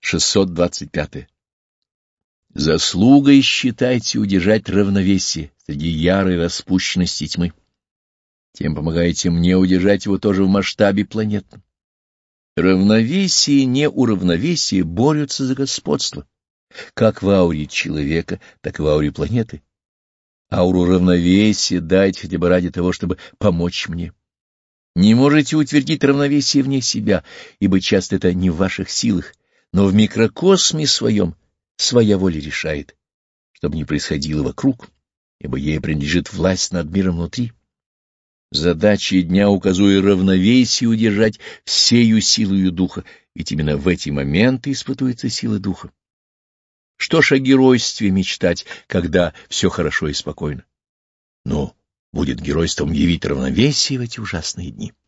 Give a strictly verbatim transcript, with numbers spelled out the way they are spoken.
шестьсот двадцать пятое. Заслугой считайте удержать равновесие среди ярой распущенности тьмы. Тем помогаете мне удержать его тоже в масштабе планетном. Равновесие и неуравновесие борются за господство, как в ауре человека, так и в ауре планеты. Ауру равновесия дайте хотя бы ради того, чтобы помочь мне. Не можете утвердить равновесие вне себя, ибо часто это не в ваших силах, но в микрокосме своем своя воля решает, чтобы не происходило вокруг, ибо ей принадлежит власть над миром внутри. Задача дня, указуя равновесие, удержать всею силою духа, ведь именно в эти моменты испытуется сила духа. Что ж о геройстве мечтать, когда все хорошо и спокойно? Но будет геройством явить равновесие в эти ужасные дни.